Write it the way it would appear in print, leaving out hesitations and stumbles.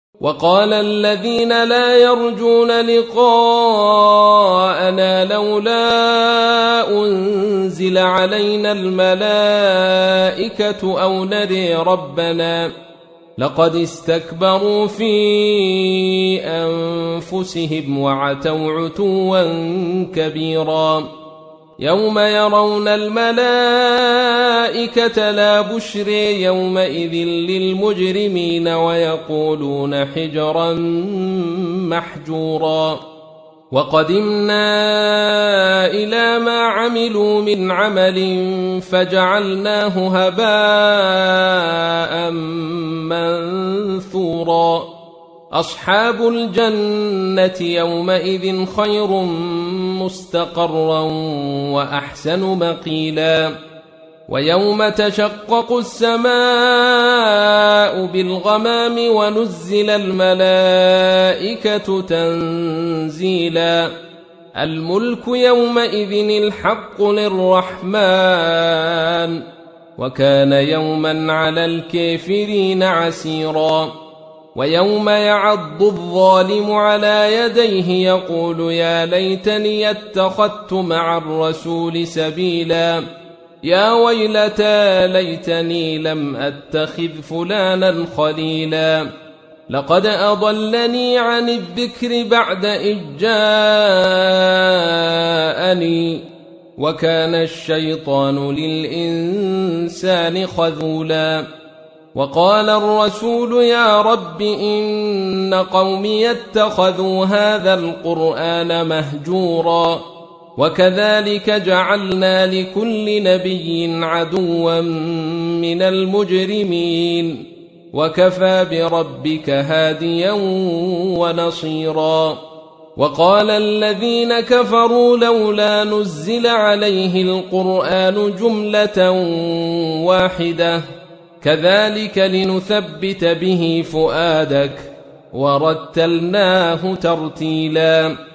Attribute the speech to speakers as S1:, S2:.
S1: وقال الذين لا يرجون لقاءنا لولا أنزل علينا الملائكة أو نري ربنا لقد استكبروا في أنفسهم وعتوا عتوا كبيرا يوم يرون الملائكة لا بشر يومئذ للمجرمين ويقولون حجرا محجورا وقدمنا إلى ما عملوا من عمل فجعلناه هباء منثورا أصحاب الجنة يومئذ خير مستقرا وأحسن مقيلا ويوم تشقق السماء بالغمام ونزل الملائكة تنزيلا الملك يومئذ الحق للرحمن وكان يوما على الكافرين عسيرا ويوم يعض الظالم على يديه يقول يا ليتني اتخذت مع الرسول سبيلا يا ويلتى ليتني لم أتخذ فلانا خليلا لقد أضلني عن الذكر بعد إذ جاءني وكان الشيطان للإنسان خذولا وقال الرسول يا رب إن قومي اتخذوا هذا القرآن مهجورا وكذلك جعلنا لكل نبي عدوا من المجرمين وكفى بربك هاديا ونصيرا وقال الذين كفروا لولا نزل عليه القرآن جملة واحدة كذلك لنثبت به فؤادك ورتلناه ترتيلا